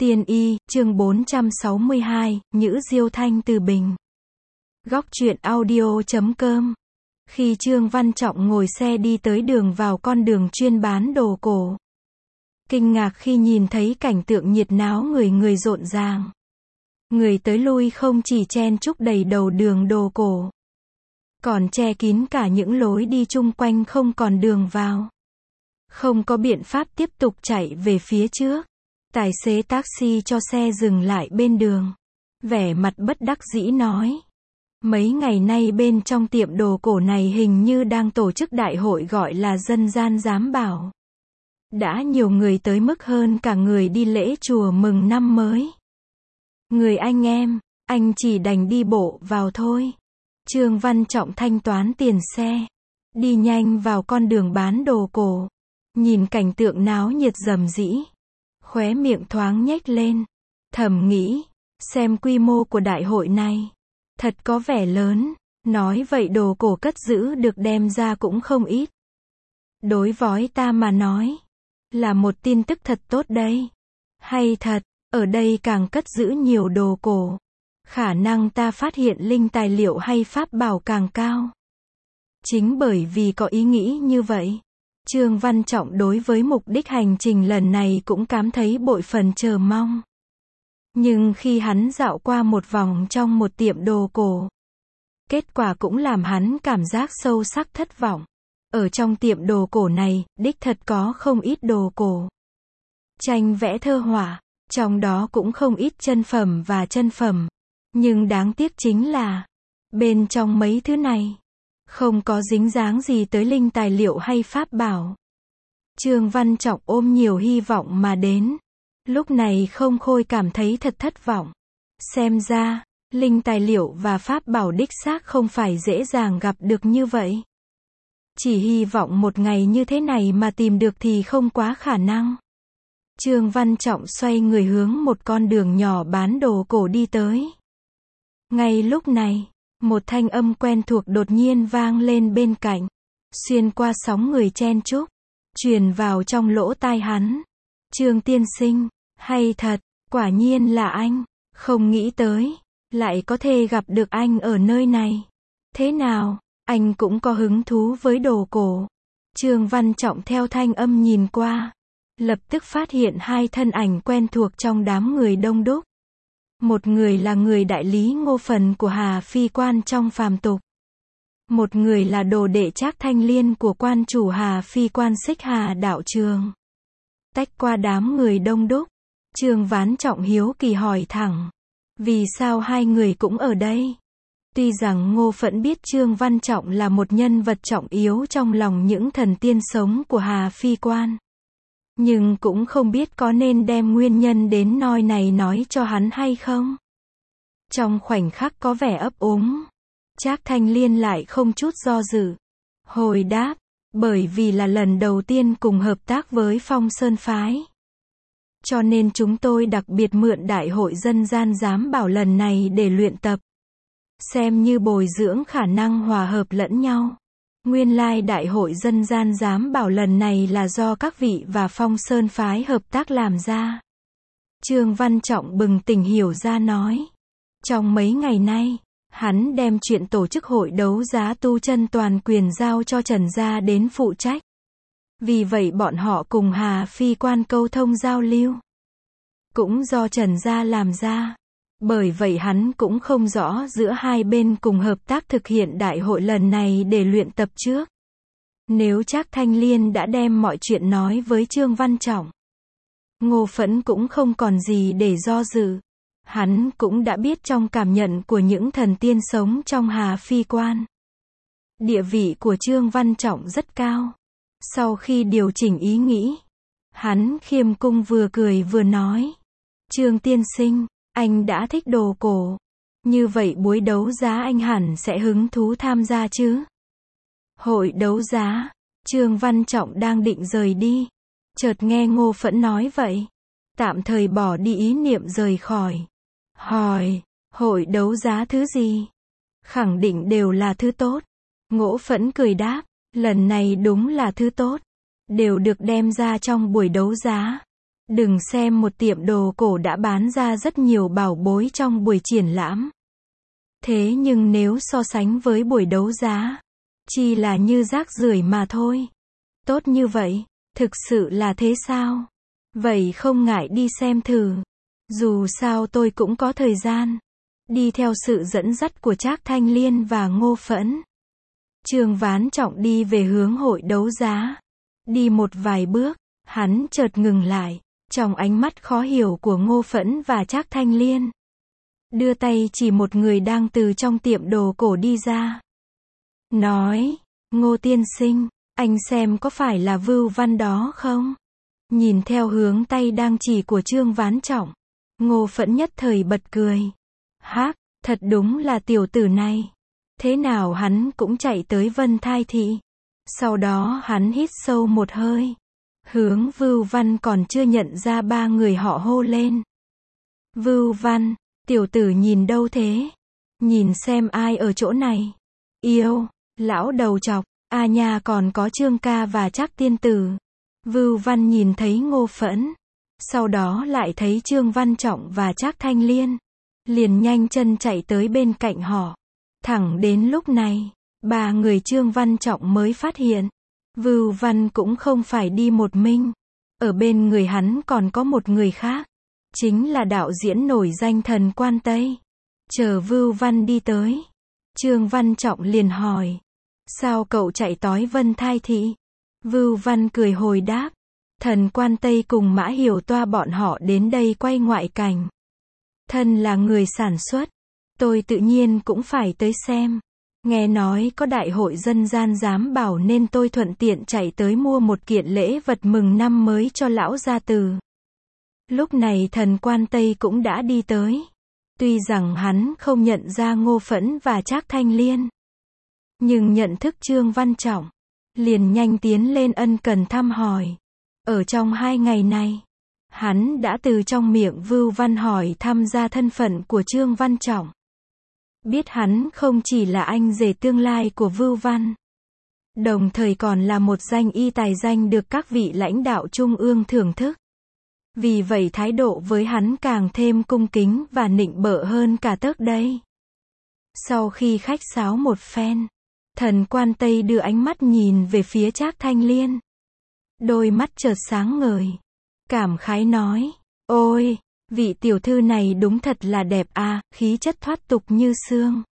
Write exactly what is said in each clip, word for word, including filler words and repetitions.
Tiên y, chương bốn trăm sáu mươi hai, Nhữ Diêu Thanh từ Bình. Góc truyện audio chấm com. Khi Trương Văn Trọng ngồi xe đi tới đường vào con đường chuyên bán đồ cổ, kinh ngạc khi nhìn thấy cảnh tượng nhiệt náo người người rộn ràng. Người tới lui không chỉ chen chúc đầy đầu đường đồ cổ, còn che kín cả những lối đi chung quanh không còn đường vào. Không có biện pháp tiếp tục chạy về phía trước. Tài xế taxi cho xe dừng lại bên đường. Vẻ mặt bất đắc dĩ nói. Mấy ngày nay bên trong tiệm đồ cổ này hình như đang tổ chức đại hội gọi là dân gian giám bảo. Đã nhiều người tới mức hơn cả người đi lễ chùa mừng năm mới. Người anh em, anh chỉ đành đi bộ vào thôi. Trương Văn Trọng thanh toán tiền xe, đi nhanh vào con đường bán đồ cổ. Nhìn cảnh tượng náo nhiệt rầm rĩ, khóe miệng thoáng nhếch lên, thầm nghĩ, xem quy mô của đại hội này, thật có vẻ lớn, nói vậy đồ cổ cất giữ được đem ra cũng không ít. Đối với ta mà nói, là một tin tức thật tốt đấy. Hay thật, ở đây càng cất giữ nhiều đồ cổ, khả năng ta phát hiện linh tài liệu hay pháp bảo càng cao. Chính bởi vì có ý nghĩ như vậy, Trương Văn Trọng đối với mục đích hành trình lần này cũng cảm thấy bội phần chờ mong. Nhưng khi hắn dạo qua một vòng trong một tiệm đồ cổ, kết quả cũng làm hắn cảm giác sâu sắc thất vọng. Ở trong tiệm đồ cổ này, đích thật có không ít đồ cổ. Tranh vẽ thơ họa, trong đó cũng không ít chân phẩm và chân phẩm. Nhưng đáng tiếc chính là, bên trong mấy thứ này, không có dính dáng gì tới linh tài liệu hay pháp bảo. Trương Văn Trọng ôm nhiều hy vọng mà đến. Lúc này không khôi cảm thấy thật thất vọng. Xem ra, linh tài liệu và pháp bảo đích xác không phải dễ dàng gặp được như vậy. Chỉ hy vọng một ngày như thế này mà tìm được thì không quá khả năng. Trương Văn Trọng xoay người hướng một con đường nhỏ bán đồ cổ đi tới. Ngay lúc này, một thanh âm quen thuộc đột nhiên vang lên bên cạnh, xuyên qua sóng người chen chúc, truyền vào trong lỗ tai hắn. Trương tiên sinh, hay thật, quả nhiên là anh, không nghĩ tới, lại có thể gặp được anh ở nơi này. Thế nào, anh cũng có hứng thú với đồ cổ? Trương Văn Trọng theo thanh âm nhìn qua, lập tức phát hiện hai thân ảnh quen thuộc trong đám người đông đúc. Một người là người đại lý Ngô Phần của Hà Phi Quan trong phàm tục. Một người là đồ đệ Trác Thanh Liên của quan chủ Hà Phi Quan Xích Hà đạo trường. Tách qua đám người đông đúc, Trương Văn Trọng hiếu kỳ hỏi thẳng. Vì sao hai người cũng ở đây? Tuy rằng Ngô Phẫn biết Trương Văn Trọng là một nhân vật trọng yếu trong lòng những thần tiên sống của Hà Phi Quan, nhưng cũng không biết có nên đem nguyên nhân đến nơi này nói cho hắn hay không. Trong khoảnh khắc có vẻ ấp úng, Trác Thanh Liên lại không chút do dự, hồi đáp, bởi vì là lần đầu tiên cùng hợp tác với Phong Sơn Phái, cho nên chúng tôi đặc biệt mượn đại hội dân gian giám bảo lần này để luyện tập, xem như bồi dưỡng khả năng hòa hợp lẫn nhau. Nguyên lai đại hội dân gian giám bảo lần này là do các vị và Phong Sơn Phái hợp tác làm ra. Trương Văn Trọng bừng tỉnh hiểu ra nói. Trong mấy ngày nay, hắn đem chuyện tổ chức hội đấu giá tu chân toàn quyền giao cho Trần Gia đến phụ trách. Vì vậy bọn họ cùng Hà Phi Quan câu thông giao lưu, cũng do Trần Gia làm ra. Bởi vậy hắn cũng không rõ giữa hai bên cùng hợp tác thực hiện đại hội lần này để luyện tập trước. Nếu Trác Thanh Liên đã đem mọi chuyện nói với Trương Văn Trọng, Ngô Phẫn cũng không còn gì để do dự. Hắn cũng đã biết trong cảm nhận của những thần tiên sống trong Hà Phi Quan, địa vị của Trương Văn Trọng rất cao. Sau khi điều chỉnh ý nghĩ, hắn khiêm cung vừa cười vừa nói. Trương tiên sinh, anh đã thích đồ cổ, như vậy buổi đấu giá anh hẳn sẽ hứng thú tham gia chứ? Hội đấu giá, Trương Văn Trọng đang định rời đi, chợt nghe Ngô Phẫn nói vậy, tạm thời bỏ đi ý niệm rời khỏi. Hỏi, hội đấu giá thứ gì? Khẳng định đều là thứ tốt. Ngô Phẫn cười đáp, lần này đúng là thứ tốt, đều được đem ra trong buổi đấu giá. Đừng xem một tiệm đồ cổ đã bán ra rất nhiều bảo bối trong buổi triển lãm. Thế nhưng nếu so sánh với buổi đấu giá, chỉ là như rác rưởi mà thôi. Tốt như vậy, thực sự là thế sao? Vậy không ngại đi xem thử. Dù sao tôi cũng có thời gian. Đi theo sự dẫn dắt của Trác Thanh Liên và Ngô Phẫn, Trương Ván Trọng đi về hướng hội đấu giá. Đi một vài bước, hắn chợt ngừng lại, trong ánh mắt khó hiểu của Ngô Phẫn và Trác Thanh Liên. Đưa tay chỉ một người đang từ trong tiệm đồ cổ đi ra. Nói, Ngô tiên sinh, anh xem có phải là Vưu Văn đó không? Nhìn theo hướng tay đang chỉ của Trương Ván Trọng, Ngô Phẫn nhất thời bật cười. Hác, thật đúng là tiểu tử này. Thế nào hắn cũng chạy tới Vân Thai Thị. Sau đó hắn hít sâu một hơi. Hướng Vưu Văn còn chưa nhận ra ba người họ hô lên. Vưu Văn, tiểu tử nhìn đâu thế? Nhìn xem ai ở chỗ này. Yêu, lão đầu chọc, a nha còn có Trương ca và Trác tiên tử. Vưu Văn nhìn thấy Ngô Phẫn, sau đó lại thấy Trương Văn Trọng và Trác Thanh Liên, liền nhanh chân chạy tới bên cạnh họ. Thẳng đến lúc này, ba người Trương Văn Trọng mới phát hiện, Vưu Văn cũng không phải đi một mình. Ở bên người hắn còn có một người khác, chính là đạo diễn nổi danh Thần Quan Tây. Chờ Vưu Văn đi tới, Trương Văn Trọng liền hỏi, sao cậu chạy tới Vân Thai Thị? Vưu Văn cười hồi đáp, Thần Quan Tây cùng Mã Hiểu Toa bọn họ đến đây quay ngoại cảnh. Thân là người sản xuất, tôi tự nhiên cũng phải tới xem. Nghe nói có đại hội dân gian giám bảo nên tôi thuận tiện chạy tới mua một kiện lễ vật mừng năm mới cho lão gia tử. Lúc này Thần Quan Tây cũng đã đi tới. Tuy rằng hắn không nhận ra Ngô Phẫn và Trác Thanh Liên, nhưng nhận thức Trương Văn Trọng, liền nhanh tiến lên ân cần thăm hỏi. Ở trong hai ngày này, hắn đã từ trong miệng Vưu Văn hỏi thăm ra thân phận của Trương Văn Trọng. Biết hắn không chỉ là anh rể tương lai của Vưu Văn, đồng thời còn là một danh y tài danh được các vị lãnh đạo trung ương thưởng thức. Vì vậy thái độ với hắn càng thêm cung kính và nịnh bợ hơn cả trước đây. Sau khi khách sáo một phen, Thần Quan Tây đưa ánh mắt nhìn về phía Trác Thanh Liên. Đôi mắt chợt sáng ngời, cảm khái nói, ôi, vị tiểu thư này đúng thật là đẹp à, khí chất thoát tục như sương.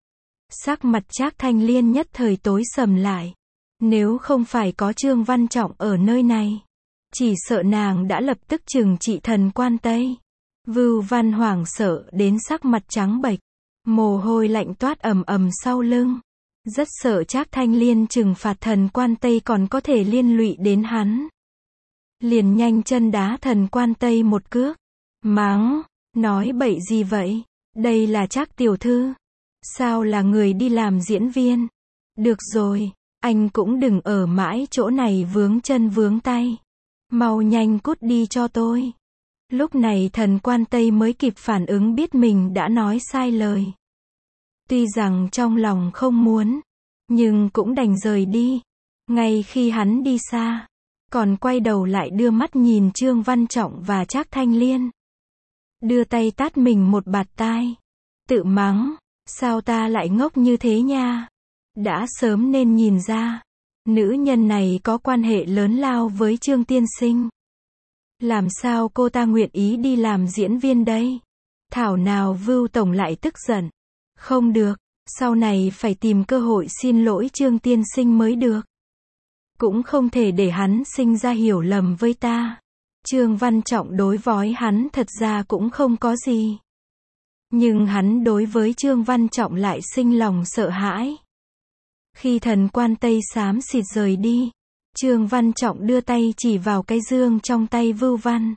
Sắc mặt Trác Thanh Liên nhất thời tối sầm lại. Nếu không phải có Trương Văn Trọng ở nơi này, chỉ sợ nàng đã lập tức trừng trị Thần Quan Tây. Vưu Văn hoảng sợ đến sắc mặt trắng bệch, mồ hôi lạnh toát ầm ầm sau lưng. Rất sợ Trác Thanh Liên trừng phạt Thần Quan Tây còn có thể liên lụy đến hắn. Liền nhanh chân đá Thần Quan Tây một cước. Mắng, nói bậy gì vậy? Đây là Trác tiểu thư. Sao là người đi làm diễn viên? Được rồi, anh cũng đừng ở mãi chỗ này vướng chân vướng tay. Mau nhanh cút đi cho tôi. Lúc này Thần Quan Tây mới kịp phản ứng biết mình đã nói sai lời. Tuy rằng trong lòng không muốn, nhưng cũng đành rời đi. Ngay khi hắn đi xa, còn quay đầu lại đưa mắt nhìn Trương Văn Trọng và Trác Thanh Liên. Đưa tay tát mình một bạt tai. Tự mắng, sao ta lại ngốc như thế nha? Đã sớm nên nhìn ra, nữ nhân này có quan hệ lớn lao với Trương tiên sinh. Làm sao cô ta nguyện ý đi làm diễn viên đây? Thảo nào Vưu tổng lại tức giận. Không được, sau này phải tìm cơ hội xin lỗi Trương tiên sinh mới được. Cũng không thể để hắn sinh ra hiểu lầm với ta. Trương Văn Trọng đối với hắn thật ra cũng không có gì. Nhưng hắn đối với Trương Văn Trọng lại sinh lòng sợ hãi. Khi Thần Quan Tây xám xịt rời đi, Trương Văn Trọng đưa tay chỉ vào cái dương trong tay Vưu Văn.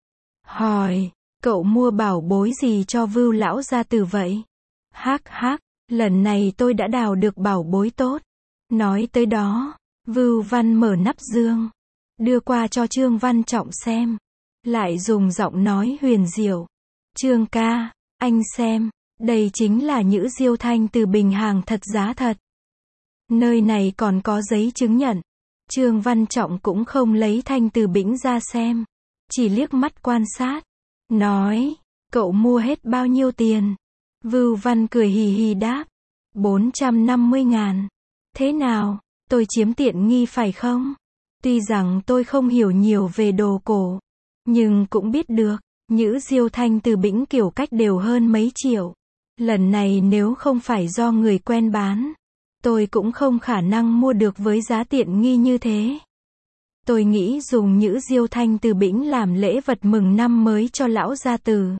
Hỏi, cậu mua bảo bối gì cho Vưu lão gia tử vậy? Hác hác, lần này tôi đã đào được bảo bối tốt. Nói tới đó, Vưu Văn mở nắp dương, đưa qua cho Trương Văn Trọng xem. Lại dùng giọng nói huyền diệu. Trương ca, anh xem, đây chính là nhữ diêu thanh từ bình hàng thật giá thật. Nơi này còn có giấy chứng nhận. Trương Văn Trọng cũng không lấy thanh từ bĩnh ra xem. chỉ liếc mắt quan sát. Nói, cậu mua hết bao nhiêu tiền? Vưu Văn cười hì hì đáp. bốn trăm năm mươi ngàn. Thế nào, tôi chiếm tiện nghi phải không? Tuy rằng tôi không hiểu nhiều về đồ cổ, nhưng cũng biết được, Nhữ Diêu Thanh từ Bĩnh kiểu cách đều hơn mấy triệu. Lần này nếu không phải do người quen bán, tôi cũng không khả năng mua được với giá tiện nghi như thế. Tôi nghĩ dùng Nhữ Diêu Thanh từ Bĩnh làm lễ vật mừng năm mới cho lão gia tử.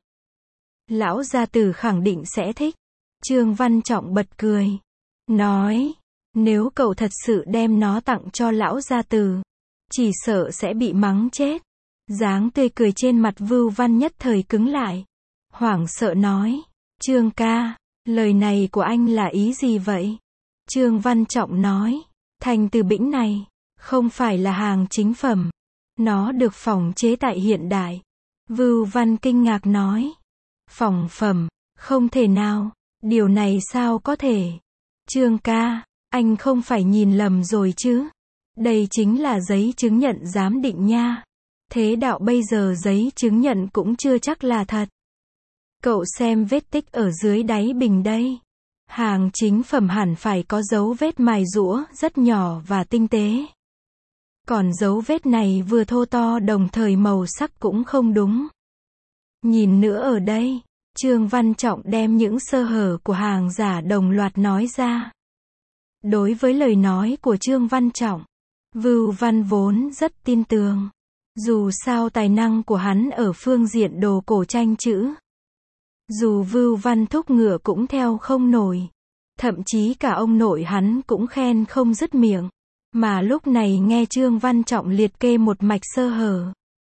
Lão gia tử khẳng định sẽ thích. Trương Văn Trọng bật cười. Nói, nếu cậu thật sự đem nó tặng cho lão gia tử, chỉ sợ sẽ bị mắng chết. Dáng tươi cười trên mặt Vưu Văn nhất thời cứng lại. Hoảng sợ nói, Trương ca, lời này của anh là ý gì vậy? Trương Văn Trọng nói, thanh từ Bĩnh này, không phải là hàng chính phẩm. Nó được phỏng chế tại hiện đại. Vưu Văn kinh ngạc nói, phỏng phẩm, không thể nào, điều này sao có thể? Trương ca, anh không phải nhìn lầm rồi chứ? Đây chính là giấy chứng nhận giám định nha. Thế đạo bây giờ giấy chứng nhận cũng chưa chắc là thật. Cậu xem vết tích ở dưới đáy bình đây. Hàng chính phẩm hẳn phải có dấu vết mài rũa rất nhỏ và tinh tế. Còn dấu vết này vừa thô to đồng thời màu sắc cũng không đúng. Nhìn nữa ở đây, Trương Văn Trọng đem những sơ hở của hàng giả đồng loạt nói ra. Đối với lời nói của Trương Văn Trọng, Vưu Văn vốn rất tin tưởng. Dù sao tài năng của hắn ở phương diện đồ cổ tranh chữ. Dù Vưu Văn thúc ngựa cũng theo không nổi. Thậm chí cả ông nội hắn cũng khen không dứt miệng. Mà lúc này nghe Trương Văn Trọng liệt kê một mạch sơ hở.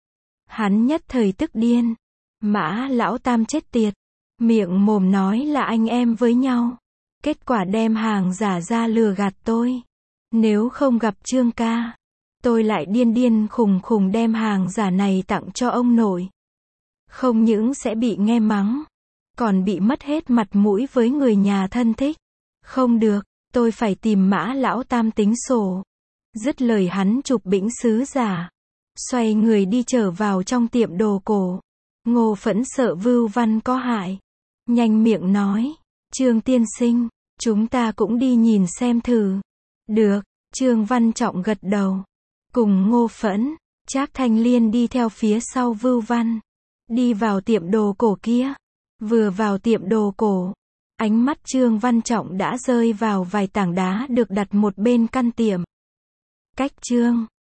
Hắn nhất thời tức điên. Mã lão tam chết tiệt. Miệng mồm nói là anh em với nhau. Kết quả đem hàng giả ra lừa gạt tôi. Nếu không gặp Trương ca, tôi lại điên điên khùng khùng đem hàng giả này tặng cho ông nội. Không những sẽ bị nghe mắng, còn bị mất hết mặt mũi với người nhà thân thích. Không được, tôi phải tìm Mã lão tam tính sổ. Dứt lời hắn chụp bĩnh sứ giả, xoay người đi trở vào trong tiệm đồ cổ. Ngô Phẫn sợ Vưu Văn có hại, nhanh miệng nói, Trương tiên sinh, chúng ta cũng đi nhìn xem thử. Được, Trương Văn Trọng gật đầu. Cùng Ngô Phẫn, Trác Thanh Liên đi theo phía sau Vưu Văn. Đi vào tiệm đồ cổ kia. Vừa vào tiệm đồ cổ, ánh mắt Trương Văn Trọng đã rơi vào vài tảng đá được đặt một bên căn tiệm. Cách Trương